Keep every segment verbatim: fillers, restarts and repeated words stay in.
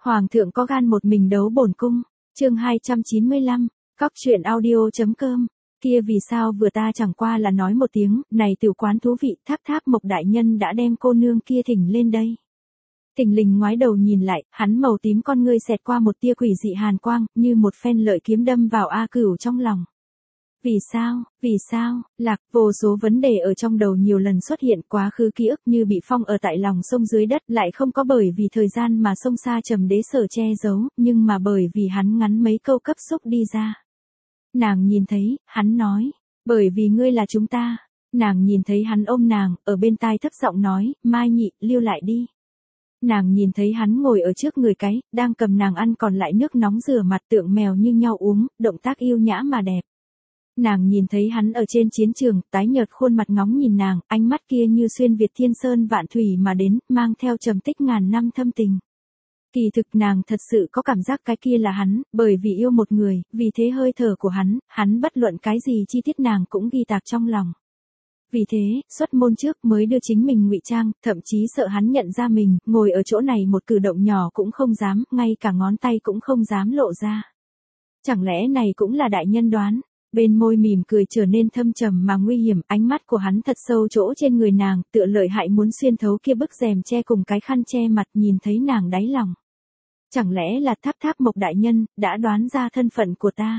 Hoàng thượng có gan một mình đấu bổn cung. Chương hai trăm chín mươi lăm, cóc truyện audio chấm com. Kia vì sao vừa ta chẳng qua là nói một tiếng, này tiểu quán thú vị, Tháp Tháp Mộc đại nhân đã đem cô nương kia thỉnh lên đây. Thình lình ngoái đầu nhìn lại, hắn màu tím con ngươi xẹt qua một tia quỷ dị hàn quang, như một phen lợi kiếm đâm vào A Cửu trong lòng. Vì sao, vì sao, lạc, vô số vấn đề ở trong đầu nhiều lần xuất hiện, quá khứ ký ức như bị phong ở tại lòng sông dưới đất, lại không có bởi vì thời gian mà sông xa trầm đế sở che giấu, nhưng mà bởi vì hắn ngắn mấy câu cấp xúc đi ra. Nàng nhìn thấy, hắn nói, bởi vì ngươi là chúng ta. Nàng nhìn thấy hắn ôm nàng, ở bên tai thấp giọng nói, Mai Nhị, lưu lại đi. Nàng nhìn thấy hắn ngồi ở trước người cái, đang cầm nàng ăn còn lại nước nóng rửa mặt tượng mèo như nhau uống, động tác yêu nhã mà đẹp. Nàng nhìn thấy hắn ở trên chiến trường, tái nhợt khuôn mặt ngóng nhìn nàng, ánh mắt kia như xuyên Việt thiên sơn vạn thủy mà đến, mang theo trầm tích ngàn năm thâm tình. Kỳ thực nàng thật sự có cảm giác cái kia là hắn, bởi vì yêu một người, vì thế hơi thở của hắn, hắn bất luận cái gì chi tiết nàng cũng ghi tạc trong lòng. Vì thế, xuất môn trước mới đưa chính mình ngụy trang, thậm chí sợ hắn nhận ra mình, ngồi ở chỗ này một cử động nhỏ cũng không dám, ngay cả ngón tay cũng không dám lộ ra. Chẳng lẽ này cũng là đại nhân đoán? Bên môi mỉm cười trở nên thâm trầm mà nguy hiểm, ánh mắt của hắn thật sâu chỗ trên người nàng, tựa lợi hại muốn xuyên thấu kia bức rèm che cùng cái khăn che mặt, nhìn thấy nàng đáy lòng. Chẳng lẽ là Tháp Tháp Mộc đại nhân, đã đoán ra thân phận của ta?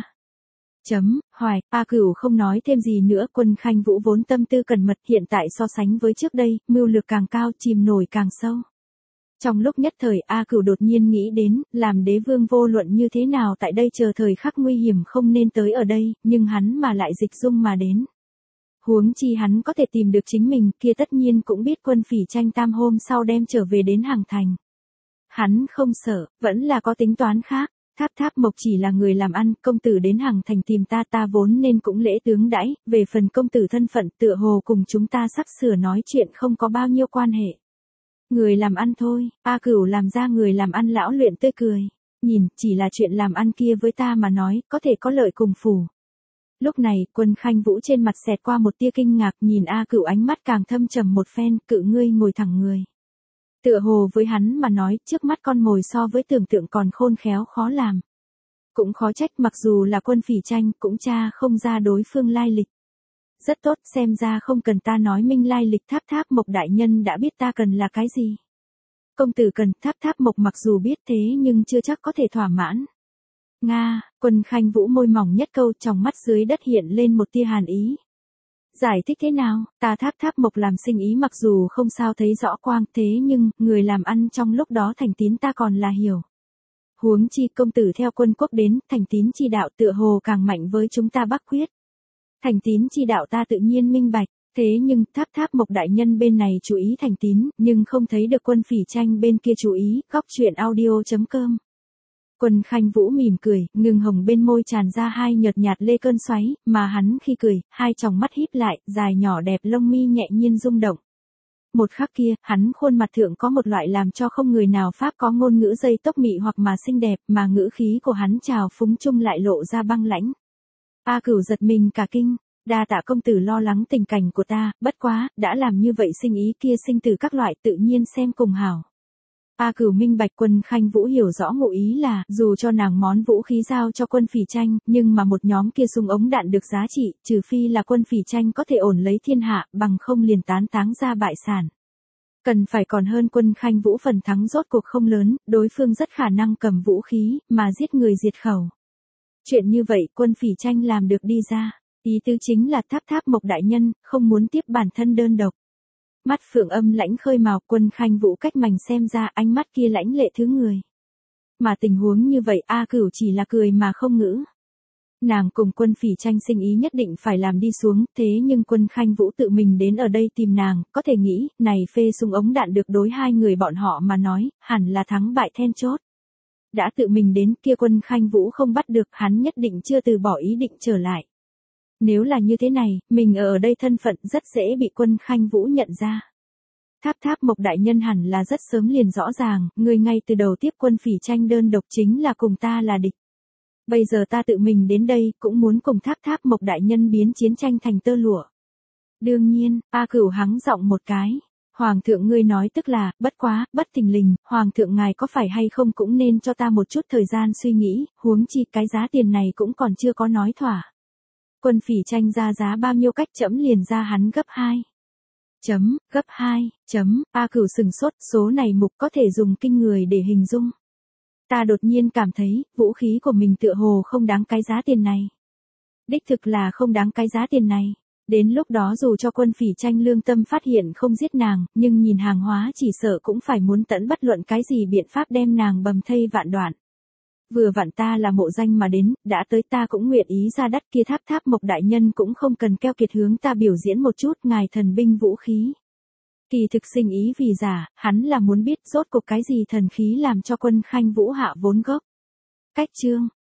Chấm, hoài, A Cửu không nói thêm gì nữa, Quân Khanh Vũ vốn tâm tư cẩn mật, hiện tại so sánh với trước đây, mưu lược càng cao, chìm nổi càng sâu. Trong lúc nhất thời A Cửu đột nhiên nghĩ đến, làm đế vương vô luận như thế nào tại đây chờ thời khắc nguy hiểm không nên tới ở đây, nhưng hắn mà lại dịch dung mà đến. Huống chi hắn có thể tìm được chính mình, kia tất nhiên cũng biết Quân Phỉ Tranh tam hôm sau đem trở về đến Hàng Thành. Hắn không sợ, vẫn là có tính toán khác. Tháp Tháp Mộc chỉ là người làm ăn, công tử đến Hàng Thành tìm ta ta vốn nên cũng lễ tướng đãi, về phần công tử thân phận tựa hồ cùng chúng ta sắp sửa nói chuyện không có bao nhiêu quan hệ. Người làm ăn thôi, A Cửu làm ra người làm ăn lão luyện tươi cười, nhìn, chỉ là chuyện làm ăn kia với ta mà nói, có thể có lợi cùng phủ. Lúc này, Quân Khanh Vũ trên mặt xẹt qua một tia kinh ngạc, nhìn A Cửu ánh mắt càng thâm trầm một phen, cự ngươi ngồi thẳng người. Tựa hồ với hắn mà nói, trước mắt con mồi so với tưởng tượng còn khôn khéo khó làm. Cũng khó trách mặc dù là Quân Phỉ Tranh, cũng tra không ra đối phương lai lịch. Rất tốt, xem ra không cần ta nói minh lai lịch, Tháp Tháp Mộc đại nhân đã biết ta cần là cái gì. Công tử cần, Tháp Tháp Mộc mặc dù biết thế nhưng chưa chắc có thể thỏa mãn. Nga, Quân Khanh Vũ môi mỏng nhất câu, trong mắt dưới đất hiện lên một tia hàn ý. Giải thích thế nào, ta Tháp Tháp Mộc làm sinh ý mặc dù không sao thấy rõ quang, thế nhưng, người làm ăn trong lúc đó thành tín ta còn là hiểu. Huống chi công tử theo quân quốc đến, thành tín chi đạo tựa hồ càng mạnh với chúng ta Bắc Quyết. Thành tín chi đạo ta tự nhiên minh bạch, thế nhưng Tháp Tháp Mộc đại nhân bên này chú ý thành tín, nhưng không thấy được Quân Phỉ Tranh bên kia chú ý, cóc truyện audio chấm com. Quân Khanh Vũ mỉm cười, ngừng hồng bên môi tràn ra hai nhợt nhạt lê cơn xoáy, mà hắn khi cười, hai tròng mắt híp lại, dài nhỏ đẹp lông mi nhẹ nhiên rung động. Một khắc kia, hắn khuôn mặt thượng có một loại làm cho không người nào pháp có ngôn ngữ dây tốc mị hoặc mà xinh đẹp, mà ngữ khí của hắn trào phúng chung lại lộ ra băng lãnh. A Cửu giật mình cả kinh, đa tạ công tử lo lắng tình cảnh của ta, bất quá, đã làm như vậy sinh ý kia sinh từ các loại tự nhiên xem cùng hảo. A Cửu minh bạch. Quân Khanh Vũ hiểu rõ ngụ ý là, dù cho nàng món vũ khí giao cho Quân Phỉ Tranh, nhưng mà một nhóm kia súng ống đạn được giá trị, trừ phi là Quân Phỉ Tranh có thể ổn lấy thiên hạ, bằng không liền tán táng ra bại sản. Cần phải còn hơn Quân Khanh Vũ phần thắng rốt cuộc không lớn, đối phương rất khả năng cầm vũ khí, mà giết người diệt khẩu. Chuyện như vậy Quân Phỉ Tranh làm được đi ra, ý tứ chính là Tháp Tháp Mộc đại nhân, không muốn tiếp bản thân đơn độc. Mắt phượng âm lãnh khơi màu, Quân Khanh Vũ cách mảnh xem ra ánh mắt kia lãnh lệ thứ người. Mà tình huống như vậy A Cửu chỉ là cười mà không ngữ. Nàng cùng Quân Phỉ Tranh sinh ý nhất định phải làm đi xuống, thế nhưng Quân Khanh Vũ tự mình đến ở đây tìm nàng, có thể nghĩ, này phê súng ống đạn được đối hai người bọn họ mà nói, hẳn là thắng bại then chốt. Đã tự mình đến kia Quân Khanh Vũ không bắt được, hắn nhất định chưa từ bỏ ý định trở lại. Nếu là như thế này, mình ở đây thân phận rất dễ bị Quân Khanh Vũ nhận ra. Tháp Tháp Mộc đại nhân hẳn là rất sớm liền rõ ràng, người ngay từ đầu tiếp Quân Phỉ Tranh đơn độc chính là cùng ta là địch. Bây giờ ta tự mình đến đây, cũng muốn cùng Tháp Tháp Mộc đại nhân biến chiến tranh thành tơ lụa. Đương nhiên, A Cửu hắng giọng một cái. Hoàng thượng ngươi nói tức là, bất quá, bất thình lình, Hoàng thượng ngài có phải hay không cũng nên cho ta một chút thời gian suy nghĩ, huống chi cái giá tiền này cũng còn chưa có nói thỏa. Quân Phỉ Tranh ra giá bao nhiêu cách trẫm liền ra hắn gấp hai. Chấm, gấp hai, chấm, A Cửu sừng sốt, số này mục có thể dùng kinh người để hình dung. Ta đột nhiên cảm thấy, vũ khí của mình tựa hồ không đáng cái giá tiền này. Đích thực là không đáng cái giá tiền này. Đến lúc đó dù cho Quân Phỉ Tranh lương tâm phát hiện không giết nàng, nhưng nhìn hàng hóa chỉ sợ cũng phải muốn tận bất luận cái gì biện pháp đem nàng bầm thây vạn đoạn. Vừa vặn ta là mộ danh mà đến, đã tới ta cũng nguyện ý ra đắt kia Tháp Tháp Mộc đại nhân cũng không cần keo kiệt hướng ta biểu diễn một chút ngài thần binh vũ khí. Kỳ thực sinh ý vì giả, hắn là muốn biết rốt cuộc cái gì thần khí làm cho Quân Khanh Vũ hạ vốn gốc. Cách chương